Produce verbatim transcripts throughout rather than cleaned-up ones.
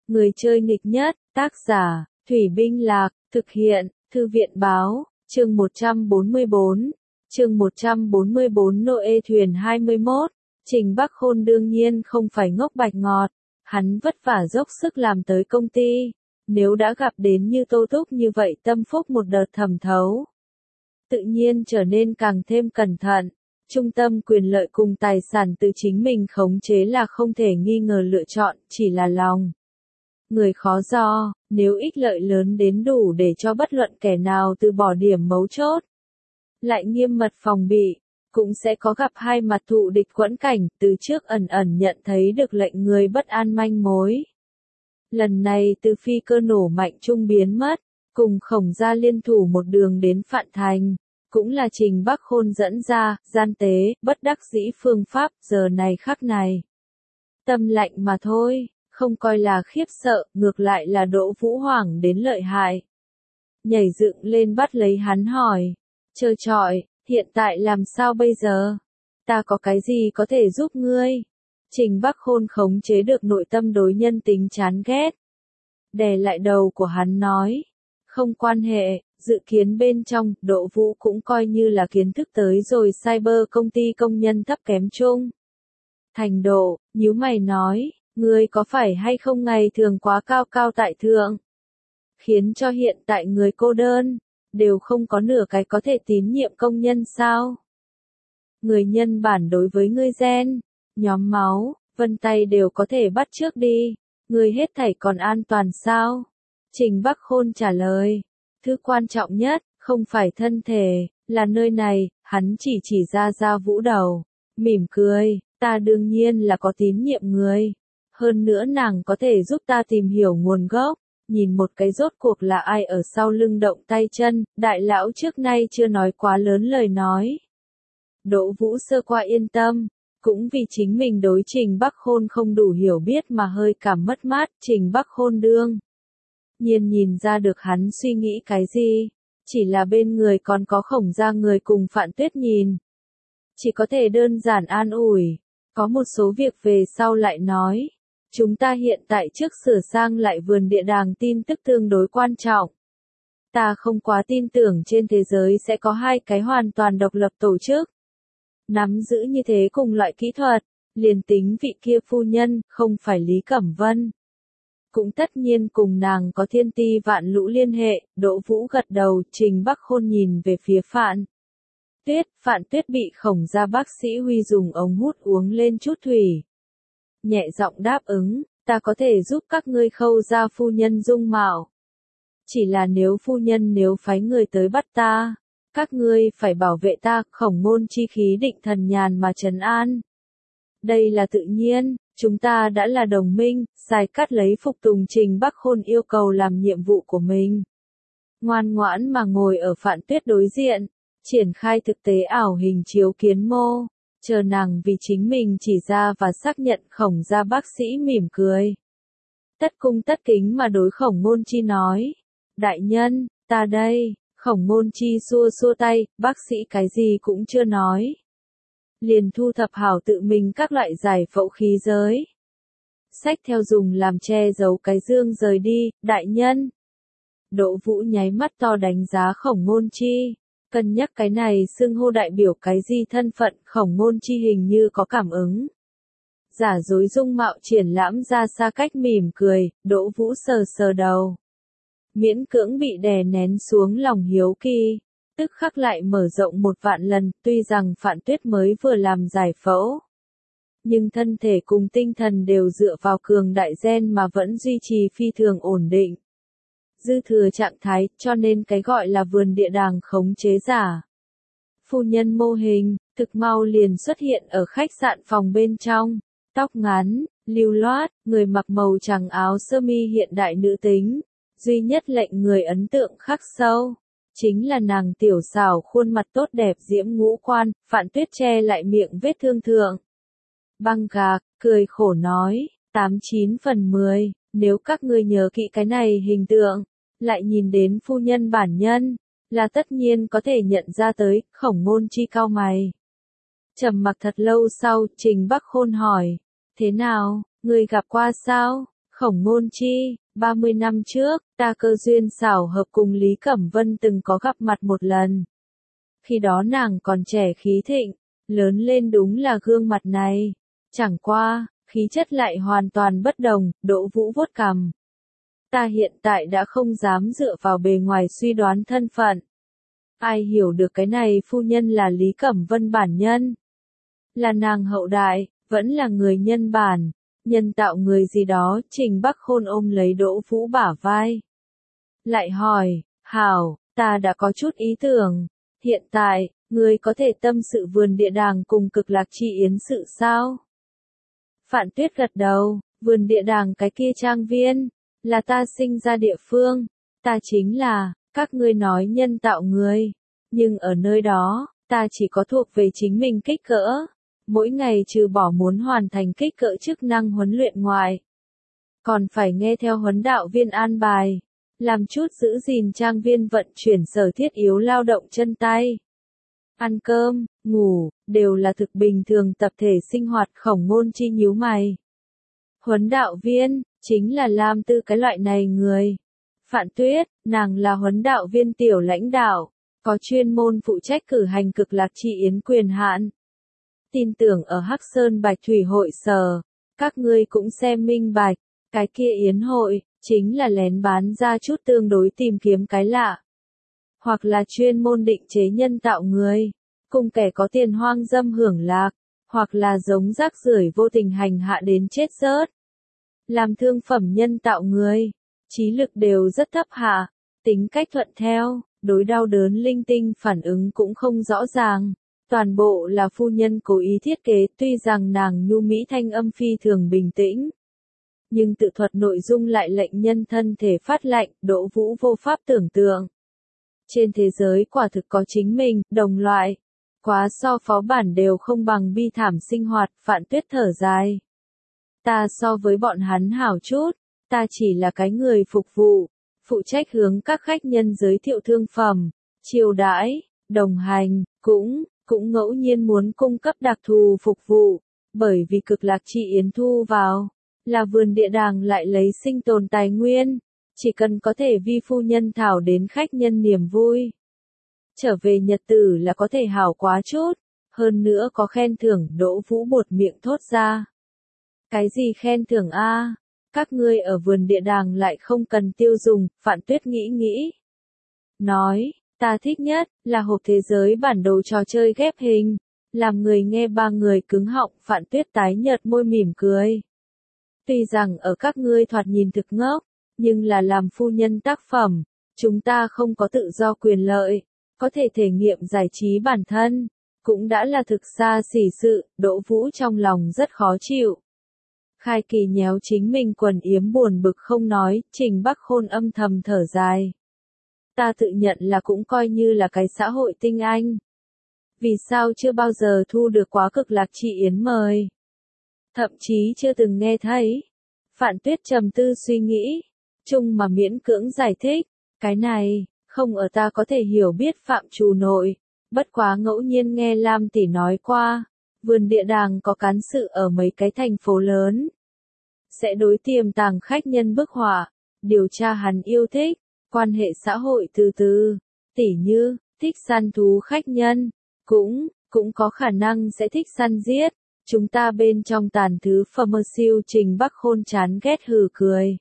Người chơi nghịch nhất, tác giả, Thủy Binh Lạc, thực hiện, Thư viện báo, chương một trăm bốn mươi bốn. Chương một trăm bốn mươi bốn Noe thuyền hai mươi mốt. Trình Bắc Khôn đương nhiên không phải ngốc bạch ngọt, hắn vất vả dốc sức làm tới công ty, nếu đã gặp đến như Tô Túc như vậy tâm phúc một đợt thẩm thấu, tự nhiên trở nên càng thêm cẩn thận. Trung tâm quyền lợi cùng tài sản từ chính mình khống chế là không thể nghi ngờ lựa chọn, chỉ là lòng người khó do, nếu ích lợi lớn đến đủ để cho bất luận kẻ nào từ bỏ điểm mấu chốt, lại nghiêm mật phòng bị, cũng sẽ có gặp hai mặt thụ địch quẫn cảnh, từ trước ẩn ẩn nhận thấy được lệnh người bất an manh mối. Lần này từ phi cơ nổ mạnh trung biến mất, cùng Khổng Gia liên thủ một đường đến Phạn Thành, cũng là Trình Bắc Khôn dẫn ra, gian tế, bất đắc dĩ phương pháp, giờ này khắc này. Tâm lạnh mà thôi, không coi là khiếp sợ, ngược lại là Đỗ Vũ hoảng đến lợi hại. Nhảy dựng lên bắt lấy hắn hỏi, trơ trọi, hiện tại làm sao bây giờ? Ta có cái gì có thể giúp ngươi? Trình Bắc Khôn khống chế được nội tâm đối nhân tính chán ghét. Đè lại đầu của hắn nói, không quan hệ, dự kiến bên trong, Đỗ Vũ cũng coi như là kiến thức tới rồi cyber công ty công nhân thấp kém chung. Thành Độ, nhíu mày nói, ngươi có phải hay không ngày thường quá cao cao tại thượng? Khiến cho hiện tại người cô đơn, đều không có nửa cái có thể tín nhiệm công nhân sao? Người nhân bản đối với ngươi gen, nhóm máu, vân tay đều có thể bắt trước đi, ngươi hết thảy còn an toàn sao? Trình Bắc Khôn trả lời, thứ quan trọng nhất, không phải thân thể, là nơi này, hắn chỉ chỉ ra Gia Vũ đầu, mỉm cười, ta đương nhiên là có tín nhiệm người. Hơn nữa nàng có thể giúp ta tìm hiểu nguồn gốc, nhìn một cái rốt cuộc là ai ở sau lưng động tay chân, đại lão trước nay chưa nói quá lớn lời nói. Đỗ Vũ sơ qua yên tâm, cũng vì chính mình đối Trình Bắc Khôn không đủ hiểu biết mà hơi cảm mất mát, Trình Bắc Khôn đương nhiên nhìn ra được hắn suy nghĩ cái gì, chỉ là bên người còn có Khổng Gia người cùng Phạn Tuyết nhìn. Chỉ có thể đơn giản an ủi, có một số việc về sau lại nói. Chúng ta hiện tại trước sửa sang lại vườn địa đàng tin tức tương đối quan trọng. Ta không quá tin tưởng trên thế giới sẽ có hai cái hoàn toàn độc lập tổ chức. Nắm giữ như thế cùng loại kỹ thuật, liền tính vị kia phu nhân, không phải Lý Cẩm Vân. Cũng tất nhiên cùng nàng có thiên ti vạn lũ liên hệ, Đỗ Vũ gật đầu, Trình Bắc Khôn nhìn về phía Phạn Tuyết, Phạn Tuyết bị Khổng Gia bác sĩ Huy dùng ống hút uống lên chút thủy. Nhẹ giọng đáp ứng, ta có thể giúp các ngươi khâu ra phu nhân dung mạo. Chỉ là nếu phu nhân nếu phái người tới bắt ta, các ngươi phải bảo vệ ta, Khổng Ngôn chi khí định thần nhàn mà trấn an. Đây là tự nhiên, chúng ta đã là đồng minh, Sai Cát lấy phục tùng Trình Bắc Khôn yêu cầu làm nhiệm vụ của mình. Ngoan ngoãn mà ngồi ở Phạn Tuyết đối diện, triển khai thực tế ảo hình chiếu kiến mô. Chờ nàng vì chính mình chỉ ra và xác nhận. Khổng Gia bác sĩ mỉm cười. Tất cung tất kính mà đối Khổng Ngôn chi nói. Đại nhân, ta đây, Khổng Ngôn chi xua xua tay, bác sĩ cái gì cũng chưa nói. Liền thu thập hảo tự mình các loại giải phẫu khí giới. Xách theo dùng làm che giấu cái dương rời đi, đại nhân. Đỗ Vũ nháy mắt to đánh giá Khổng Ngôn chi. Cân nhắc cái này xưng hô đại biểu cái gì thân phận, Khổng Ngôn chi hình như có cảm ứng. Giả dối dung mạo triển lãm ra xa cách mỉm cười, Đỗ Vũ sờ sờ đầu. Miễn cưỡng bị đè nén xuống lòng hiếu kỳ, tức khắc lại mở rộng một vạn lần, tuy rằng Phạn Tuyết mới vừa làm giải phẫu. Nhưng thân thể cùng tinh thần đều dựa vào cường đại gen mà vẫn duy trì phi thường ổn định. Dư thừa trạng thái, cho nên cái gọi là vườn địa đàng khống chế giả. Phu nhân mô hình, thực mau liền xuất hiện ở khách sạn phòng bên trong, tóc ngắn, lưu loát, người mặc màu trắng áo sơ mi hiện đại nữ tính, duy nhất lệnh người ấn tượng khắc sâu, chính là nàng tiểu xảo khuôn mặt tốt đẹp diễm ngũ quan, Phạn Tuyết che lại miệng vết thương thượng. Băng gạc, cười khổ nói, tám chín phần mười, nếu các ngươi nhớ kỹ cái này hình tượng, lại nhìn đến phu nhân bản nhân, là tất nhiên có thể nhận ra tới, Khổng Ngôn chi cau mày. Trầm mặc thật lâu sau, Trình Bắc Khôn hỏi, thế nào, ngươi gặp qua sao? Khổng Ngôn Chi, ba mươi năm trước, ta cơ duyên xảo hợp cùng Lý Cẩm Vân từng có gặp mặt một lần. Khi đó nàng còn trẻ khí thịnh, lớn lên đúng là gương mặt này. Chẳng qua, khí chất lại hoàn toàn bất đồng, Đỗ Vũ vuốt cằm. Ta hiện tại đã không dám dựa vào bề ngoài suy đoán thân phận. Ai hiểu được cái này phu nhân là Lý Cẩm Vân bản nhân? Là nàng hậu đại, vẫn là người nhân bản, nhân tạo người gì đó, Trình Bắc Khôn ôm lấy Đỗ Vũ bả vai. Lại hỏi, hảo, ta đã có chút ý tưởng, hiện tại, ngươi có thể tâm sự vườn địa đàng cùng Cực Lạc Chi Yến sự sao? Phạn Tuyết gật đầu, vườn địa đàng cái kia trang viên, là ta sinh ra địa phương, ta chính là, các ngươi nói nhân tạo người, nhưng ở nơi đó, ta chỉ có thuộc về chính mình kích cỡ, mỗi ngày trừ bỏ muốn hoàn thành kích cỡ chức năng huấn luyện ngoài. Còn phải nghe theo huấn đạo viên an bài, làm chút giữ gìn trang viên vận chuyển sở thiết yếu lao động chân tay. Ăn cơm, ngủ, đều là thực bình thường tập thể sinh hoạt. Khổng Ngôn Chi nhíu mày. Huấn đạo viên, chính là Lam Tư cái loại này người. Phạn Tuyết, nàng là huấn đạo viên tiểu lãnh đạo, có chuyên môn phụ trách cử hành Cực Lạc Chi Yến quyền hạn. Tin tưởng ở Hắc Sơn Bạch Thủy hội sở, các ngươi cũng xem minh bạch, cái kia yến hội, chính là lén bán ra chút tương đối tìm kiếm cái lạ. Hoặc là chuyên môn định chế nhân tạo người, cùng kẻ có tiền hoang dâm hưởng lạc, hoặc là giống rác rưởi vô tình hành hạ đến chết rớt. Làm thương phẩm nhân tạo người, trí lực đều rất thấp hạ, tính cách thuận theo, đối đau đớn linh tinh phản ứng cũng không rõ ràng. Toàn bộ là phu nhân cố ý thiết kế, tuy rằng nàng nhu mỹ thanh âm phi thường bình tĩnh. Nhưng tự thuật nội dung lại lệnh nhân thân thể phát lạnh, Đỗ Vũ vô pháp tưởng tượng. Trên thế giới quả thực có chính mình, đồng loại. Quá so phó bản đều không bằng bi thảm sinh hoạt, Phạn Tuyết thở dài. Ta so với bọn hắn hảo chút, ta chỉ là cái người phục vụ, phụ trách hướng các khách nhân giới thiệu thương phẩm, chiêu đãi, đồng hành, cũng, cũng ngẫu nhiên muốn cung cấp đặc thù phục vụ, bởi vì Cực Lạc Chi Yến thu vào, là vườn địa đàng lại lấy sinh tồn tài nguyên, chỉ cần có thể vi phu nhân thảo đến khách nhân niềm vui. Trở về nhật tử là có thể hảo quá chút, hơn nữa có khen thưởng. Đỗ Vũ buột miệng thốt ra. Cái gì khen thưởng a? Các ngươi ở vườn địa đàng lại không cần tiêu dùng, Phạn Tuyết nghĩ nghĩ. Nói, ta thích nhất, là hộp thế giới bản đồ trò chơi ghép hình, làm người nghe ba người cứng họng. Phạn Tuyết tái nhợt môi mỉm cười. Tuy rằng ở các ngươi thoạt nhìn thực ngốc, nhưng là làm phu nhân tác phẩm, chúng ta không có tự do quyền lợi, có thể thể nghiệm giải trí bản thân, cũng đã là thực xa xỉ sự. Đỗ Vũ trong lòng rất khó chịu. Khai Kỳ nhéo chính mình quần yếm buồn bực không nói, Trình Bắc Khôn âm thầm thở dài. Ta tự nhận là cũng coi như là cái xã hội tinh anh. Vì sao chưa bao giờ thu được quá Cực Lạc Chi Yến mời? Thậm chí chưa từng nghe thấy. Phạn Tuyết trầm tư suy nghĩ, chung mà miễn cưỡng giải thích, cái này, không ở ta có thể hiểu biết phạm trù nội, bất quá ngẫu nhiên nghe Lam tỷ nói qua, vườn địa đàng có cán sự ở mấy cái thành phố lớn. Sẽ đối tiềm tàng khách nhân bức họa, điều tra hắn yêu thích, quan hệ xã hội từ từ, tỉ như, thích săn thú khách nhân, cũng, cũng có khả năng sẽ thích săn giết. Chúng ta bên trong tàn thứ phẩm siêu. Trình Bắc Khôn chán ghét hừ cười.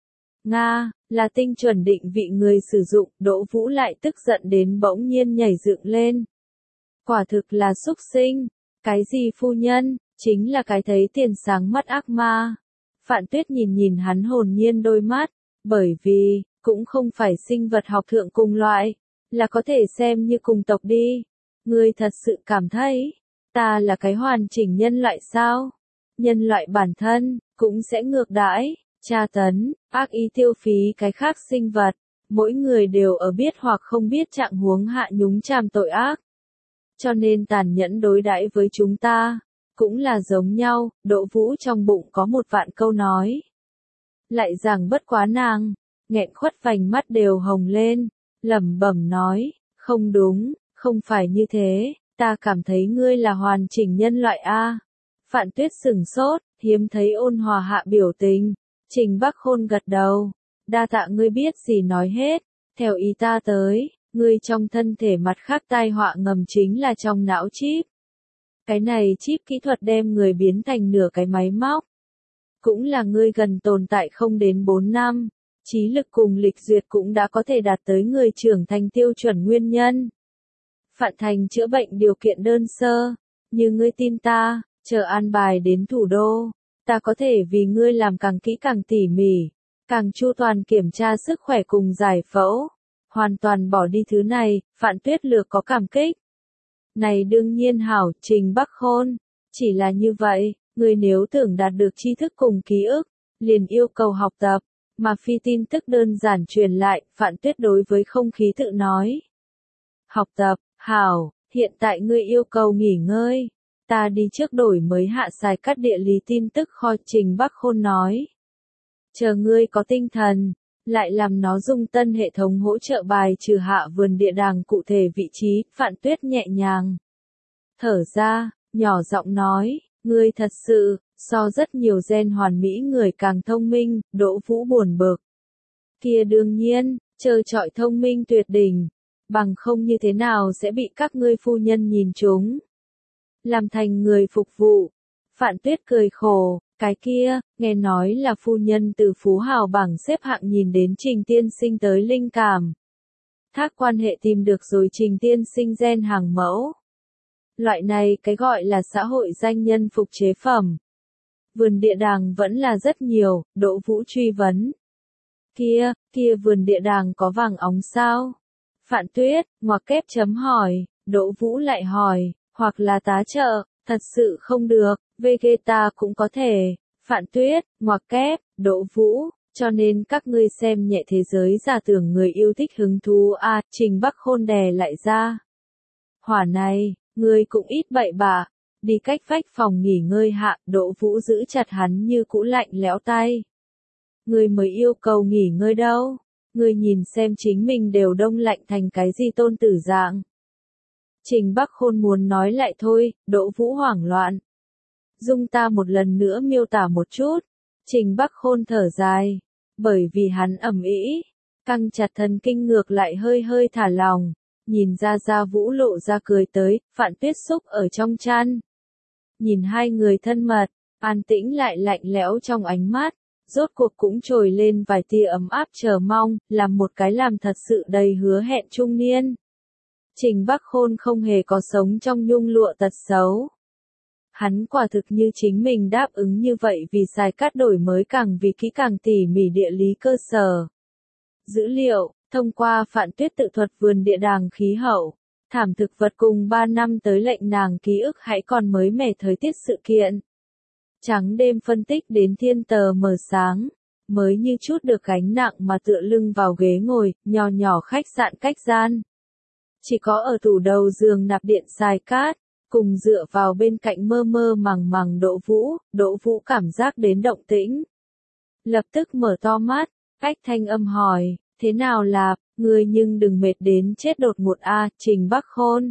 Nga, là tinh chuẩn định vị người sử dụng. Đỗ Vũ lại tức giận đến bỗng nhiên nhảy dựng lên. Quả thực là xúc sinh. Cái gì phu nhân, chính là cái thấy tiền sáng mắt ác ma. Phạn Tuyết nhìn nhìn hắn hồn nhiên đôi mắt, bởi vì, cũng không phải sinh vật học thượng cùng loại, là có thể xem như cùng tộc đi. Ngươi thật sự cảm thấy, ta là cái hoàn chỉnh nhân loại sao? Nhân loại bản thân, cũng sẽ ngược đãi, tra tấn, ác ý tiêu phí cái khác sinh vật. Mỗi người đều ở biết hoặc không biết trạng huống hạ nhúng chàm tội ác. Cho nên tàn nhẫn đối đãi với chúng ta, cũng là giống nhau. Đỗ Vũ trong bụng có một vạn câu nói. Lại rằng bất quá nàng, nghẹn khuất vành mắt đều hồng lên, lẩm bẩm nói, không đúng, không phải như thế. Ta cảm thấy ngươi là hoàn chỉnh nhân loại a. Phạn Tuyết sửng sốt, hiếm thấy ôn hòa hạ biểu tình. Trình Bắc Khôn gật đầu. Đa tạ ngươi biết gì nói hết. Theo ý ta tới, ngươi trong thân thể mặt khác tai họa ngầm chính là trong não chip. Cái này chip kỹ thuật đem người biến thành nửa cái máy móc. Cũng là ngươi gần tồn tại không đến bốn năm. Trí lực cùng lịch duyệt cũng đã có thể đạt tới người trưởng thành tiêu chuẩn nguyên nhân. Phạn thành chữa bệnh điều kiện đơn sơ. Như ngươi tin ta, chờ an bài đến thủ đô. Ta có thể vì ngươi làm càng kỹ càng tỉ mỉ. Càng chu toàn kiểm tra sức khỏe cùng giải phẫu. Hoàn toàn bỏ đi thứ này, Phạn Tuyết Lược có cảm kích. Này đương nhiên hảo, Trình Bắc Khôn. Chỉ là như vậy, người nếu tưởng đạt được tri thức cùng ký ức, liền yêu cầu học tập, mà phi tin tức đơn giản truyền lại, Phạn Tuyết đối với không khí tự nói. Học tập, hảo, hiện tại ngươi yêu cầu nghỉ ngơi. Ta đi trước đổi mới hạ xài cắt địa lý tin tức kho, Trình Bắc Khôn nói. Chờ ngươi có tinh thần, lại làm nó dùng tân hệ thống hỗ trợ bài trừ hạ vườn địa đàng cụ thể vị trí, Phạn Tuyết nhẹ nhàng. Thở ra, nhỏ giọng nói, ngươi thật sự, so rất nhiều gen hoàn mỹ người càng thông minh, Đỗ Vũ buồn bực. Kia đương nhiên, trơ trọi thông minh tuyệt đỉnh, bằng không như thế nào sẽ bị các ngươi phu nhân nhìn trúng. Làm thành người phục vụ. Phạn Tuyết cười khổ, cái kia, nghe nói là phu nhân từ phú hào bảng xếp hạng nhìn đến Trình tiên sinh tới linh cảm. Thác quan hệ tìm được rồi Trình tiên sinh gen hàng mẫu. Loại này cái gọi là xã hội danh nhân phục chế phẩm. Vườn địa đàng vẫn là rất nhiều, Đỗ Vũ truy vấn. Kia, kia vườn địa đàng có vàng óng sao? Phạn Tuyết, ngoặc kép chấm hỏi, Đỗ Vũ lại hỏi, hoặc là tá trợ, thật sự không được, Vegeta cũng có thể. Phạn Tuyết, ngoặc kép, Đỗ Vũ, cho nên các ngươi xem nhẹ thế giới giả tưởng người yêu thích hứng thú a, à, Trình Bắc Khôn đè lại ra. Hỏa này, ngươi cũng ít bậy bạ, đi cách vách phòng nghỉ ngơi hạ, Đỗ Vũ giữ chặt hắn như cũ lạnh lẽo tay. Ngươi mới yêu cầu nghỉ ngơi đâu, ngươi nhìn xem chính mình đều đông lạnh thành cái gì tôn tử dạng. Trình Bắc Khôn muốn nói lại thôi, Đỗ Vũ hoảng loạn. Dung ta một lần nữa miêu tả một chút. Trình Bắc Khôn thở dài, bởi vì hắn ầm ĩ, căng chặt thần kinh ngược lại hơi hơi thả lòng, nhìn ra Gia Vũ lộ ra cười tới, Phạn Tuyết xúc ở trong chăn. Nhìn hai người thân mật, an tĩnh lại lạnh lẽo trong ánh mắt, rốt cuộc cũng trồi lên vài tia ấm áp chờ mong, làm một cái làm thật sự đầy hứa hẹn trung niên. Trình Bắc Khôn không hề có sống trong nhung lụa tật xấu. Hắn quả thực như chính mình đáp ứng như vậy vì xài cắt đổi mới càng vì kỹ càng tỉ mỉ địa lý cơ sở. Dữ liệu, thông qua Phạn Tuyết tự thuật vườn địa đàng khí hậu, thảm thực vật cùng ba năm tới lệnh nàng ký ức hãy còn mới mẻ thời tiết sự kiện. Trắng đêm phân tích đến thiên tờ mờ sáng, mới như chút được gánh nặng mà tựa lưng vào ghế ngồi, nhỏ nhỏ khách sạn cách gian. Chỉ có ở tủ đầu giường nạp điện xài cát, cùng dựa vào bên cạnh mơ mơ màng màng Đỗ Vũ, Đỗ Vũ cảm giác đến động tĩnh. Lập tức mở to mắt, cách thanh âm hỏi, thế nào là, ngươi nhưng đừng mệt đến chết đột ngột a, Trình Bắc Khôn.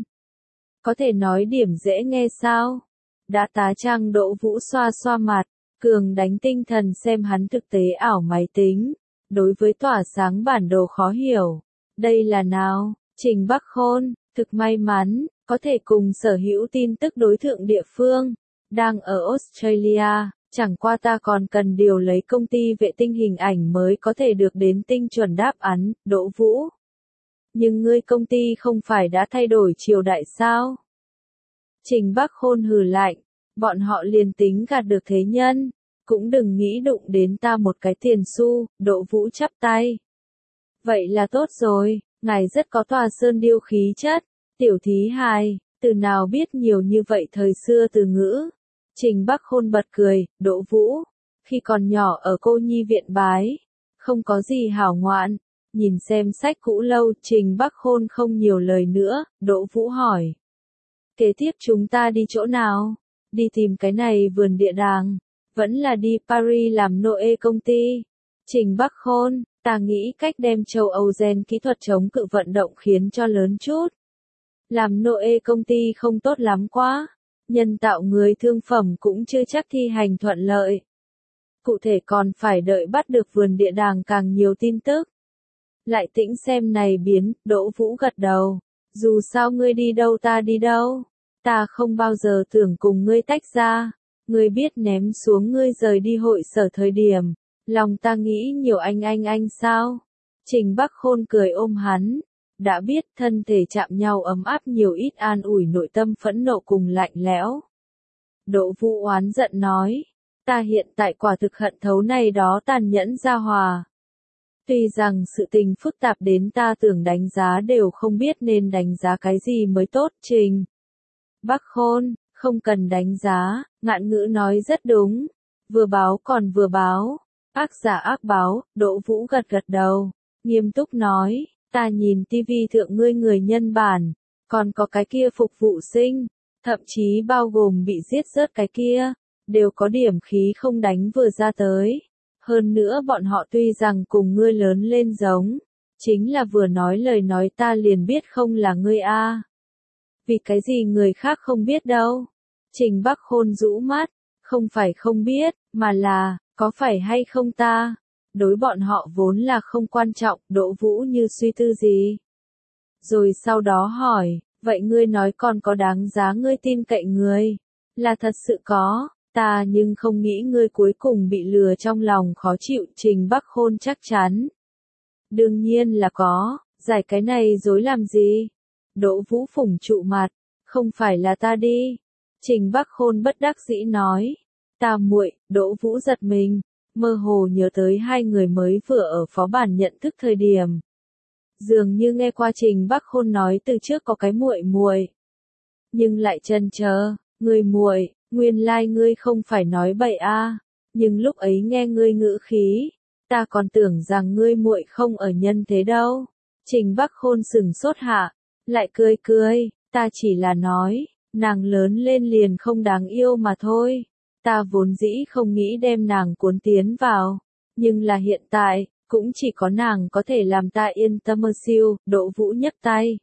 Có thể nói điểm dễ nghe sao? Đã tá trang Đỗ Vũ xoa xoa mặt, cường đánh tinh thần xem hắn thực tế ảo máy tính. Đối với tỏa sáng bản đồ khó hiểu. Đây là nào? Trình Bắc Khôn, thực may mắn, có thể cùng sở hữu tin tức đối tượng địa phương, đang ở Australia, chẳng qua ta còn cần điều lấy công ty vệ tinh hình ảnh mới có thể được đến tinh chuẩn đáp án, Đỗ Vũ. Nhưng ngươi công ty không phải đã thay đổi triều đại sao? Trình Bắc Khôn hừ lạnh, bọn họ liền tính gạt được thế nhân, cũng đừng nghĩ đụng đến ta một cái tiền xu, Đỗ Vũ chắp tay. Vậy là tốt rồi, ngài rất có tòa sơn điêu khí chất. Tiểu thí hài, từ nào biết nhiều như vậy thời xưa từ ngữ. Trình Bắc Khôn bật cười, Đỗ Vũ, khi còn nhỏ ở cô nhi viện bái, không có gì hảo ngoạn, nhìn xem sách cũ lâu, Trình Bắc Khôn không nhiều lời nữa, Đỗ Vũ hỏi. Kế tiếp chúng ta đi chỗ nào? Đi tìm cái này vườn địa đàng, vẫn là đi Paris làm Noe công ty. Trình Bắc Khôn, ta nghĩ cách đem châu Âu gen kỹ thuật chống cự vận động khiến cho lớn chút. Làm Noe công ty không tốt lắm quá, nhân tạo người thương phẩm cũng chưa chắc thi hành thuận lợi. cụ thể còn phải đợi bắt được vườn địa đàng càng nhiều tin tức. Lại tĩnh xem này biến, Đỗ Vũ gật đầu. Dù sao ngươi đi đâu ta đi đâu. Ta không bao giờ tưởng cùng ngươi tách ra. Ngươi biết ném xuống ngươi rời đi hội sở thời điểm. Lòng ta nghĩ nhiều anh anh anh sao? Trình Bắc Khôn cười ôm hắn. Đã biết thân thể chạm nhau ấm áp nhiều ít an ủi nội tâm phẫn nộ cùng lạnh lẽo. Đỗ Vũ oán giận nói. Ta hiện tại quả thực hận thấu này đó tàn nhẫn ra hòa. Tuy rằng sự tình phức tạp đến ta tưởng đánh giá đều không biết nên đánh giá cái gì mới tốt. Trình Bắc Khôn, không cần đánh giá, Ngạn Ngữ nói rất đúng. Vừa báo còn vừa báo. Ác giả ác báo, Đỗ Vũ gật gật đầu. Nghiêm túc nói, ta nhìn tivi thượng ngươi người nhân bản. Còn có cái kia phục vụ sinh. Thậm chí bao gồm bị giết rớt cái kia. Đều có điểm khí không đánh vừa ra tới. Hơn nữa bọn họ tuy rằng cùng ngươi lớn lên giống. Chính là vừa nói lời nói ta liền biết không là ngươi a. Vì cái gì người khác không biết đâu. Trình Bắc Khôn rũ mắt. Không phải không biết, mà là, có phải hay không ta? Đối bọn họ vốn là không quan trọng. Đỗ Vũ như suy tư gì. Rồi sau đó hỏi, vậy ngươi nói còn có đáng giá ngươi tin cậy người? Là thật sự có. Ta nhưng không nghĩ ngươi cuối cùng bị lừa trong lòng khó chịu. Trình Bắc Khôn chắc chắn. Đương nhiên là có, giải cái này dối làm gì? Đỗ Vũ phủng trụ mặt, không phải là ta đi. Trình Bắc Khôn bất đắc dĩ nói. Ta muội, Đỗ Vũ giật mình, mơ hồ nhớ tới hai người mới vừa ở phó bản nhận thức thời điểm. Dường như nghe qua Trình Bắc Khôn nói từ trước có cái muội muội. Nhưng lại chần chờ, người muội. Nguyên lai like ngươi không phải nói bậy a, à, nhưng lúc ấy nghe ngươi ngữ khí, ta còn tưởng rằng ngươi muội không ở nhân thế đâu. Trình Bắc Khôn sừng sốt hạ, lại cười cười, ta chỉ là nói, nàng lớn lên liền không đáng yêu mà thôi. Ta vốn dĩ không nghĩ đem nàng cuốn tiến vào, nhưng là hiện tại, cũng chỉ có nàng có thể làm ta yên tâm mơ siêu. Đỗ Vũ nhấc tay.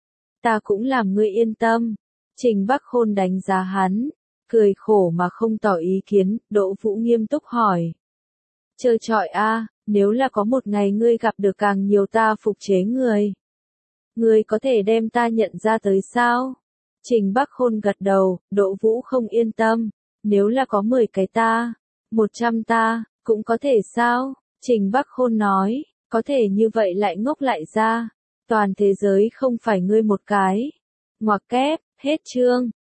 Ta cũng làm ngươi yên tâm. Trình Bắc Khôn đánh giá hắn. Cười khổ mà không tỏ ý kiến. Đỗ Vũ nghiêm túc hỏi. Chơi trọi a, nếu là có một ngày ngươi gặp được càng nhiều ta phục chế người. Ngươi có thể đem ta nhận ra tới sao? Trình Bắc Khôn gật đầu. Đỗ Vũ không yên tâm. Nếu là có mười cái ta, một trăm ta, cũng có thể sao? Trình Bắc Khôn nói. Có thể như vậy lại ngốc lại ra. Toàn thế giới không phải ngươi một cái. Ngoặc kép, hết chương.